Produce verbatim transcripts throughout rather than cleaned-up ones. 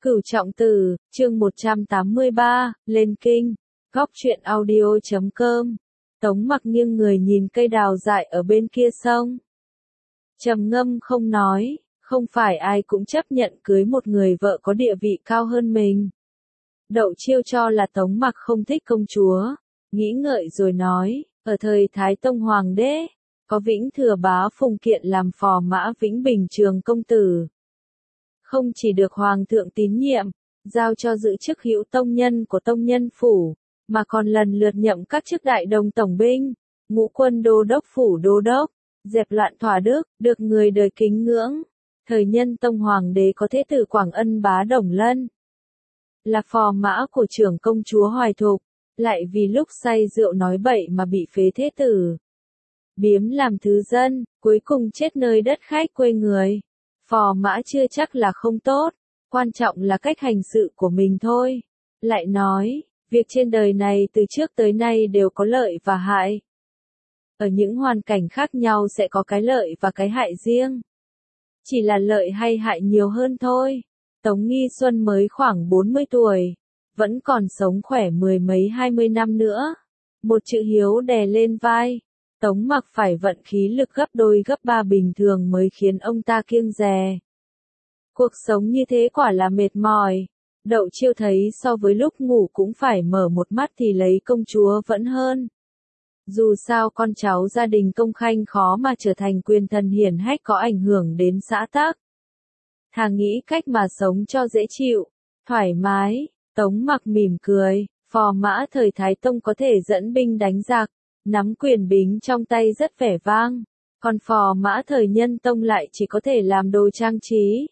Cửu Trọng Tử, chương một trăm tám mươi ba, lên kinh. Góc truyện audio chấm com. Tống Mặc nghiêng người nhìn cây đào dại ở bên kia sông. Trầm ngâm không nói, không phải ai cũng chấp nhận cưới một người vợ có địa vị cao hơn mình. Đậu Chiêu cho là Tống Mặc không thích công chúa, nghĩ ngợi rồi nói, ở thời Thái Tông Hoàng đế, có Vĩnh Thừa Bá Phùng Kiện làm phò mã Vĩnh Bình Trường công tử. Không chỉ được Hoàng thượng tín nhiệm, giao cho giữ chức hữu tông nhân của tông nhân phủ, mà còn lần lượt nhậm các chức đại đồng tổng binh, ngũ quân đô đốc phủ đô đốc, dẹp loạn thỏa đức, được người đời kính ngưỡng. Thời nhân tông hoàng đế có thế tử Quảng Ân Bá Đồng Lân, là phò mã của trưởng công chúa Hoài Thục, lại vì lúc say rượu nói bậy mà bị phế thế tử. Biếm làm thứ dân, cuối cùng chết nơi đất khách quê người. Phò mã chưa chắc là không tốt, quan trọng là cách hành sự của mình thôi. Lại nói, việc trên đời này từ trước tới nay đều có lợi và hại. Ở những hoàn cảnh khác nhau sẽ có cái lợi và cái hại riêng. Chỉ là lợi hay hại nhiều hơn thôi. Tống Nghi Xuân mới khoảng bốn mươi tuổi, vẫn còn sống khỏe mười mấy hai mươi năm nữa. Một chữ hiếu đè lên vai. Tống Mặc phải vận khí lực gấp đôi gấp ba bình thường mới khiến ông ta kiêng dè. Cuộc sống như thế quả là mệt mỏi. Đậu Chiêu thấy so với lúc ngủ cũng phải mở một mắt thì lấy công chúa vẫn hơn. Dù sao con cháu gia đình công khanh khó mà trở thành quyền thần hiển hách có ảnh hưởng đến xã tắc. Thà nghĩ cách mà sống cho dễ chịu, thoải mái. Tống Mặc mỉm cười, phò mã thời Thái Tông có thể dẫn binh đánh giặc, nắm quyền bính trong tay rất vẻ vang, còn phò mã thời Nhân Tông lại chỉ có thể làm đồ trang trí.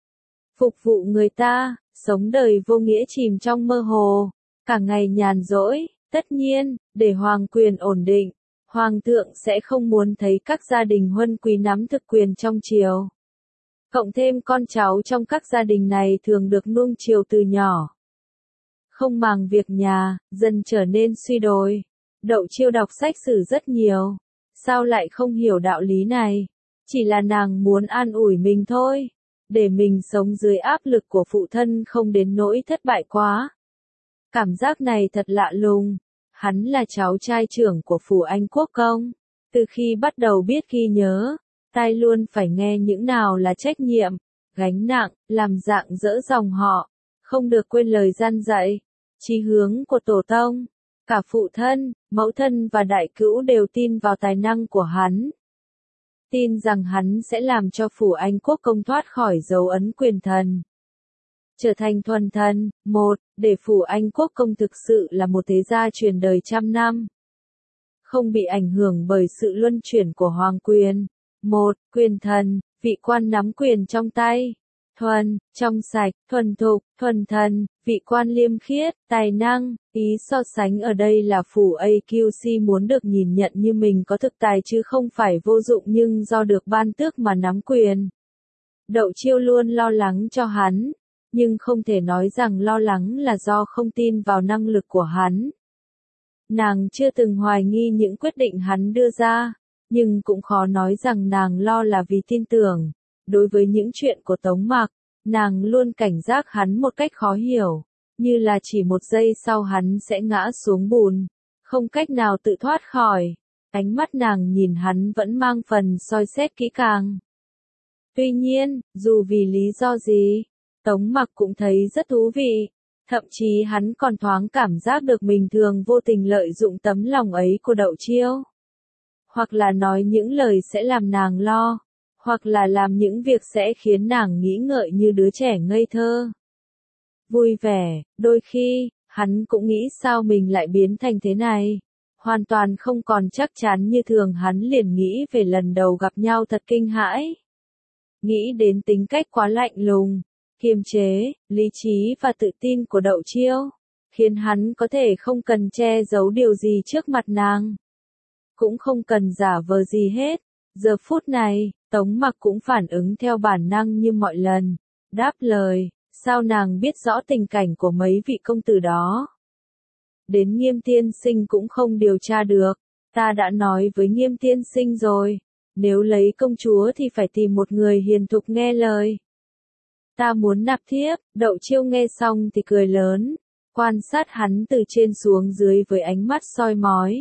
Phục vụ người ta, sống đời vô nghĩa chìm trong mơ hồ, cả ngày nhàn rỗi. Tất nhiên, để hoàng quyền ổn định, hoàng thượng sẽ không muốn thấy các gia đình huân quý nắm thực quyền trong triều. Cộng thêm con cháu trong các gia đình này thường được nuông chiều từ nhỏ, không màng việc nhà, dần trở nên suy đồi. Đậu Chiêu đọc sách sử rất nhiều, sao lại không hiểu đạo lý này? Chỉ là nàng muốn an ủi mình thôi, để mình sống dưới áp lực của phụ thân không đến nỗi thất bại quá. Cảm giác này thật lạ lùng, hắn là cháu trai trưởng của phủ Anh Quốc công, từ khi bắt đầu biết ghi nhớ, tai luôn phải nghe những nào là trách nhiệm, gánh nặng, làm dạng dỡ dòng họ, không được quên lời gian dạy, chí hướng của tổ tông. Cả phụ thân, mẫu thân và đại cữu đều tin vào tài năng của hắn. Tin rằng hắn sẽ làm cho phủ Anh Quốc công thoát khỏi dấu ấn quyền thần, trở thành thuần thần. Một, để phủ Anh Quốc công thực sự là một thế gia truyền đời trăm năm, không bị ảnh hưởng bởi sự luân chuyển của hoàng quyền. Một, quyền thần, vị quan nắm quyền trong tay. Thuần, trong sạch, thuần thục, thuần thần, vị quan liêm khiết, tài năng. Ý so sánh ở đây là phủ a quy xê muốn được nhìn nhận như mình có thực tài chứ không phải vô dụng nhưng do được ban tước mà nắm quyền. Đậu Chiêu luôn lo lắng cho hắn, nhưng không thể nói rằng lo lắng là do không tin vào năng lực của hắn. Nàng chưa từng hoài nghi những quyết định hắn đưa ra, nhưng cũng khó nói rằng nàng lo là vì tin tưởng. Đối với những chuyện của Tống Mặc, nàng luôn cảnh giác hắn một cách khó hiểu, như là chỉ một giây sau hắn sẽ ngã xuống bùn, không cách nào tự thoát khỏi. Ánh mắt nàng nhìn hắn vẫn mang phần soi xét kỹ càng. Tuy nhiên, dù vì lý do gì, Tống Mặc cũng thấy rất thú vị, thậm chí hắn còn thoáng cảm giác được mình thường vô tình lợi dụng tấm lòng ấy của Đậu Chiêu. Hoặc là nói những lời sẽ làm nàng lo, hoặc là làm những việc sẽ khiến nàng nghĩ ngợi như đứa trẻ ngây thơ. Vui vẻ, đôi khi, hắn cũng nghĩ sao mình lại biến thành thế này. Hoàn toàn không còn chắc chắn như thường hắn liền nghĩ về lần đầu gặp nhau thật kinh hãi. Nghĩ đến tính cách quá lạnh lùng, kiềm chế, lý trí và tự tin của Đậu Chiêu, khiến hắn có thể không cần che giấu điều gì trước mặt nàng. Cũng không cần giả vờ gì hết. Giờ phút này, Tống Mặc cũng phản ứng theo bản năng như mọi lần, đáp lời, sao nàng biết rõ tình cảnh của mấy vị công tử đó? Đến Nghiêm tiên sinh cũng không điều tra được, ta đã nói với Nghiêm tiên sinh rồi, nếu lấy công chúa thì phải tìm một người hiền thục nghe lời. Ta muốn nạp thiếp, Đậu Chiêu nghe xong thì cười lớn, quan sát hắn từ trên xuống dưới với ánh mắt soi mói.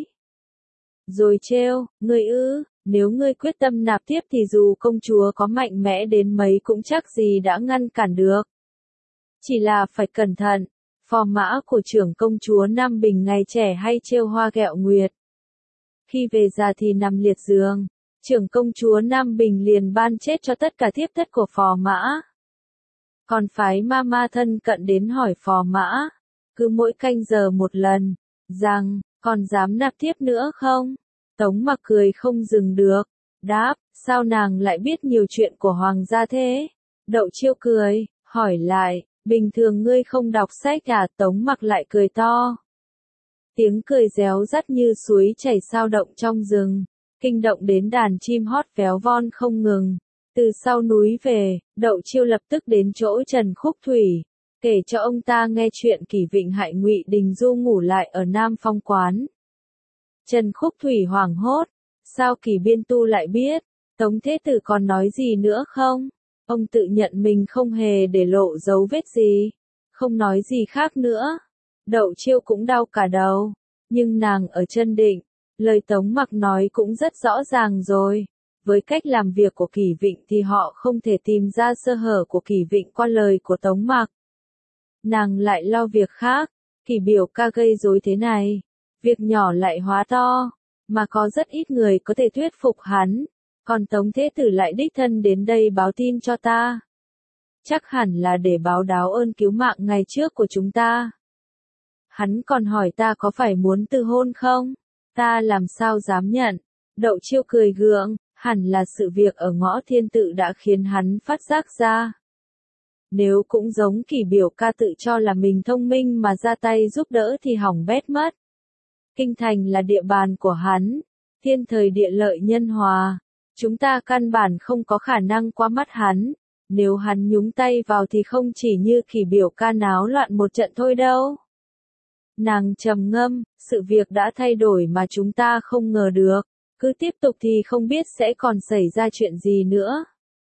Rồi trêu, ngươi ư, nếu ngươi quyết tâm nạp thiếp thì dù công chúa có mạnh mẽ đến mấy cũng chắc gì đã ngăn cản được. Chỉ là phải cẩn thận, phò mã của trưởng công chúa Nam Bình ngày trẻ hay trêu hoa ghẹo nguyệt. Khi về già thì nằm liệt giường, trưởng công chúa Nam Bình liền ban chết cho tất cả thiếp thất của phò mã. Còn phái ma ma thân cận đến hỏi phò mã, cứ mỗi canh giờ một lần, rằng, còn dám nạp thiếp nữa không? Tống Mặc cười không dừng được, đáp, sao nàng lại biết nhiều chuyện của hoàng gia thế? Đậu Chiêu cười, hỏi lại, bình thường ngươi không đọc sách à? Tống Mặc lại cười to. Tiếng cười réo rắt như suối chảy sao động trong rừng, kinh động đến đàn chim hót véo von không ngừng. Từ sau núi về, Đậu Chiêu lập tức đến chỗ Trần Khúc Thủy, kể cho ông ta nghe chuyện Kỷ Vịnh hại Ngụy Đình Du ngủ lại ở Nam Phong quán. Trần Khúc Thủy hoảng hốt, sao Kỷ Biên Tu lại biết? Tống Thế Tử còn nói gì nữa không? Ông tự nhận mình không hề để lộ dấu vết gì, không nói gì khác nữa. Đậu Chiêu cũng đau cả đầu, nhưng nàng ở chân định, lời Tống Mặc nói cũng rất rõ ràng rồi. Với cách làm việc của Kỷ Vịnh thì họ không thể tìm ra sơ hở của Kỷ Vịnh qua lời của Tống Mặc. Nàng lại lo việc khác, Kỷ biểu ca gây rối thế này, việc nhỏ lại hóa to, mà có rất ít người có thể thuyết phục hắn, còn Tống Thế Tử lại đích thân đến đây báo tin cho ta. Chắc hẳn là để báo đáo ơn cứu mạng ngày trước của chúng ta. Hắn còn hỏi ta có phải muốn từ hôn không? Ta làm sao dám nhận? Đậu Chiêu cười gượng, hẳn là sự việc ở Ngõ Thiên Tự đã khiến hắn phát giác ra. Nếu cũng giống Kỷ biểu ca tự cho là mình thông minh mà ra tay giúp đỡ thì hỏng bét mất. Kinh thành là địa bàn của hắn, thiên thời địa lợi nhân hòa, chúng ta căn bản không có khả năng qua mắt hắn, nếu hắn nhúng tay vào thì không chỉ như Kỷ biểu ca náo loạn một trận thôi đâu. Nàng trầm ngâm, sự việc đã thay đổi mà chúng ta không ngờ được, cứ tiếp tục thì không biết sẽ còn xảy ra chuyện gì nữa.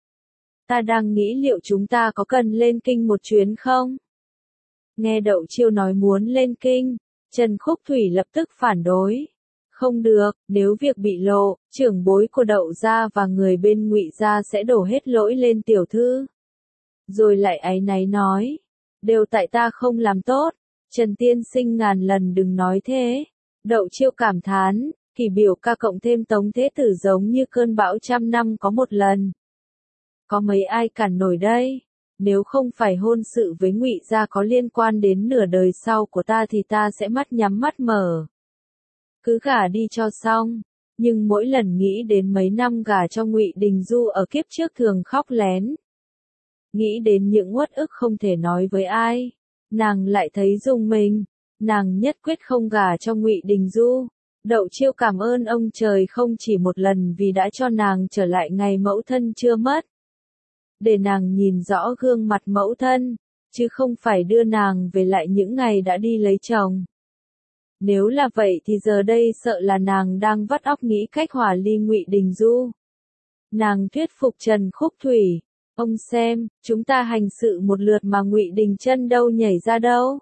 Ta đang nghĩ liệu chúng ta có cần lên kinh một chuyến không? Nghe Đậu Chiêu nói muốn lên kinh, Trần Khúc Thủy lập tức phản đối. Không được, nếu việc bị lộ, trưởng bối của Đậu gia và người bên Ngụy gia sẽ đổ hết lỗi lên tiểu thư. Rồi lại áy náy nói, đều tại ta không làm tốt, Trần tiên sinh ngàn lần đừng nói thế. Đậu Chiêu cảm thán, Kỷ biểu ca cộng thêm Tống Thế Tử giống như cơn bão trăm năm có một lần. Có mấy ai cản nổi đây? Nếu không phải hôn sự với Ngụy gia có liên quan đến nửa đời sau của ta thì ta sẽ mắt nhắm mắt mở. Cứ gả đi cho xong, nhưng mỗi lần nghĩ đến mấy năm gả cho Ngụy Đình Du ở kiếp trước thường khóc lén. Nghĩ đến những uất ức không thể nói với ai, nàng lại thấy rùng mình, nàng nhất quyết không gả cho Ngụy Đình Du. Đậu Chiêu cảm ơn ông trời không chỉ một lần vì đã cho nàng trở lại ngày mẫu thân chưa mất. Để nàng nhìn rõ gương mặt mẫu thân, chứ không phải đưa nàng về lại những ngày đã đi lấy chồng. Nếu là vậy thì giờ đây sợ là nàng đang vắt óc nghĩ cách hòa ly Ngụy Đình Du. Nàng thuyết phục Trần Khúc Thủy, ông xem, chúng ta hành sự một lượt mà Ngụy Đình Chân đâu nhảy ra đâu.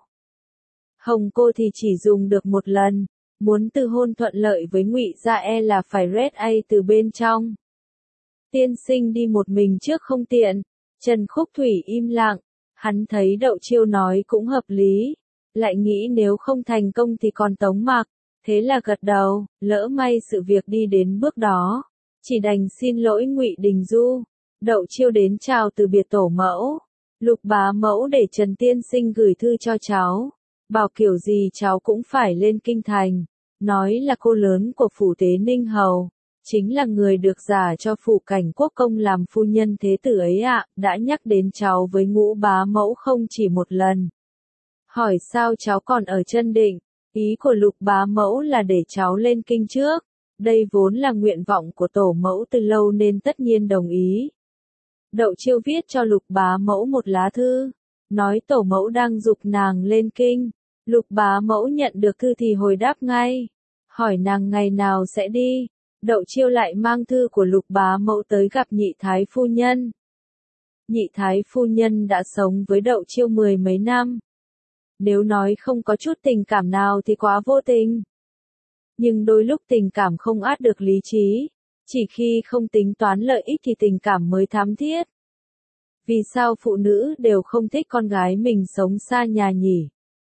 Hồng cô thì chỉ dùng được một lần, muốn từ hôn thuận lợi với Ngụy gia e là phải rét ai từ bên trong. Tiên sinh đi một mình trước không tiện. Trần Khúc Thủy im lặng, hắn thấy Đậu Chiêu nói cũng hợp lý, lại nghĩ nếu không thành công thì còn Tống Mặc, thế là gật đầu, lỡ may sự việc đi đến bước đó, chỉ đành xin lỗi Ngụy Đình Du. Đậu Chiêu đến chào từ biệt tổ mẫu, Lục bá mẫu để Trần tiên sinh gửi thư cho cháu, bảo kiểu gì cháu cũng phải lên kinh thành, nói là cô lớn của phủ Tế Ninh Hầu, chính là người được giả cho phủ Cảnh Quốc công làm phu nhân thế tử ấy ạ, đã nhắc đến cháu với Ngũ bá mẫu không chỉ một lần. Hỏi sao cháu còn ở chân định, ý của Lục bá mẫu là để cháu lên kinh trước, đây vốn là nguyện vọng của tổ mẫu từ lâu nên tất nhiên đồng ý. Đậu Chiêu viết cho Lục bá mẫu một lá thư, nói tổ mẫu đang giục nàng lên kinh. Lục bá mẫu nhận được thư thì hồi đáp ngay, hỏi nàng ngày nào sẽ đi. Đậu Chiêu lại mang thư của Lục bá mẫu tới gặp nhị thái phu nhân. nhị thái phu nhân đã sống với Đậu Chiêu mười mấy năm. Nếu nói không có chút tình cảm nào thì quá vô tình. Nhưng đôi lúc tình cảm không át được lý trí, chỉ khi không tính toán lợi ích thì tình cảm mới thắm thiết. Vì sao phụ nữ đều không thích con gái mình sống xa nhà nhỉ?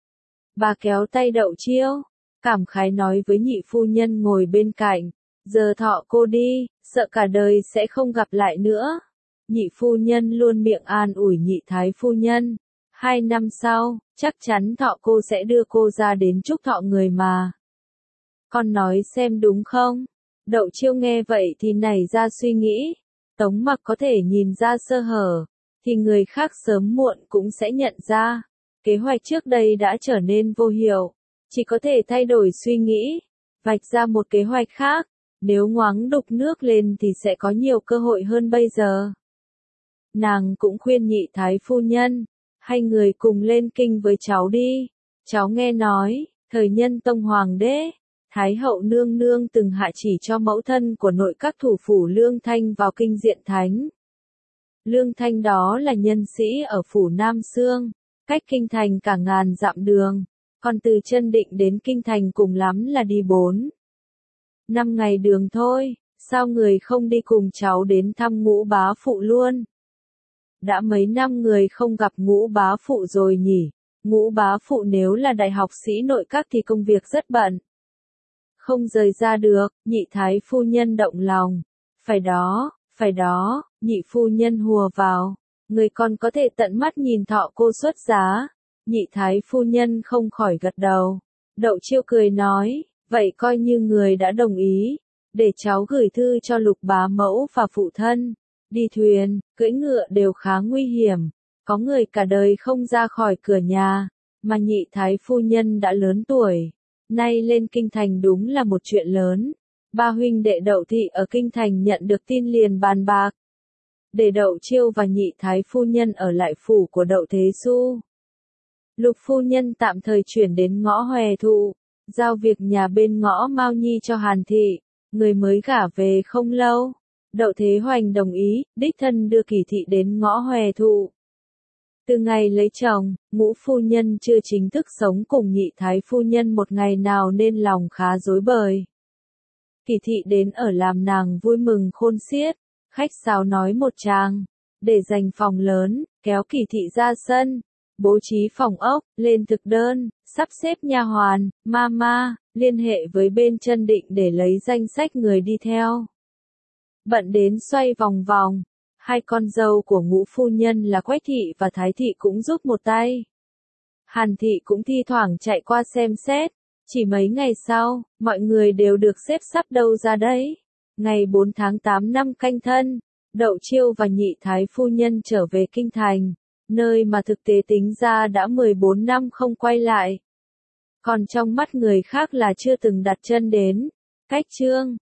Bà kéo tay Đậu Chiêu, cảm khái nói với nhị phu nhân ngồi bên cạnh, giờ thọ cô đi, sợ cả đời sẽ không gặp lại nữa. Nhị phu nhân luôn miệng an ủi nhị thái phu nhân, hai năm sau, chắc chắn thọ cô sẽ đưa cô ra đến chúc thọ người mà. Con nói xem đúng không? Đậu Chiêu nghe vậy thì nảy ra suy nghĩ, Tống Mặc có thể nhìn ra sơ hở, thì người khác sớm muộn cũng sẽ nhận ra. Kế hoạch trước đây đã trở nên vô hiệu, chỉ có thể thay đổi suy nghĩ, vạch ra một kế hoạch khác, nếu ngoáng đục nước lên thì sẽ có nhiều cơ hội hơn bây giờ. Nàng cũng khuyên nhị thái phu nhân, hai người cùng lên kinh với cháu đi. Cháu nghe nói, thời Nhân Tông Hoàng đế, Thái hậu nương nương từng hạ chỉ cho mẫu thân của nội các thủ phủ Lương Thanh vào kinh diện thánh. Lương Thanh đó là nhân sĩ ở phủ Nam Xương, cách kinh thành cả ngàn dặm đường, còn từ Chân Định đến kinh thành cùng lắm là đi bốn năm ngày đường thôi, sao người không đi cùng cháu đến thăm Ngũ bá phụ luôn? Đã mấy năm người không gặp Ngũ bá phụ rồi nhỉ? Ngũ bá phụ nếu là đại học sĩ nội các thì công việc rất bận. Không rời ra được, nhị thái phu nhân động lòng. Phải đó, phải đó, nhị phu nhân hùa vào. Người còn có thể tận mắt nhìn thọ cô xuất giá. Nhị thái phu nhân không khỏi gật đầu. Đậu Chiêu cười nói, vậy coi như người đã đồng ý. Để cháu gửi thư cho Lục bá mẫu và phụ thân. Đi thuyền, cưỡi ngựa đều khá nguy hiểm. Có người cả đời không ra khỏi cửa nhà. Mà nhị thái phu nhân đã lớn tuổi. Nay lên kinh thành đúng là một chuyện lớn. Ba huynh đệ Đậu thị ở kinh thành nhận được tin liền bàn bạc. Để Đậu Chiêu và nhị thái phu nhân ở lại phủ của Đậu Thế Xu. Lục phu nhân tạm thời chuyển đến ngõ Hòe Thụ, giao việc nhà bên ngõ Mao Nhi cho Hàn thị, người mới gả về không lâu. Đậu Thế Hoành đồng ý, đích thân đưa Kỳ thị đến ngõ Hòe Thụ. Từ ngày lấy chồng, Ngũ phu nhân chưa chính thức sống cùng nhị thái phu nhân một ngày nào nên lòng khá rối bời. Kỳ thị đến ở làm nàng vui mừng khôn xiết, khách sáo nói một tràng, để dành phòng lớn, kéo Kỳ thị ra sân, bố trí phòng ốc, lên thực đơn, sắp xếp nha hoàn, mama, liên hệ với bên Chân Định để lấy danh sách người đi theo. Bận đến xoay vòng vòng. Hai con dâu của Ngũ phu nhân là Quách thị và Thái thị cũng giúp một tay. Hàn thị cũng thi thoảng chạy qua xem xét. Chỉ mấy ngày sau, mọi người đều được xếp sắp đâu ra đấy. Ngày bốn tháng tám năm Canh Thân, Đậu Chiêu và nhị thái phu nhân trở về kinh thành, nơi mà thực tế tính ra đã mười bốn năm không quay lại. Còn trong mắt người khác là chưa từng đặt chân đến. Cách chương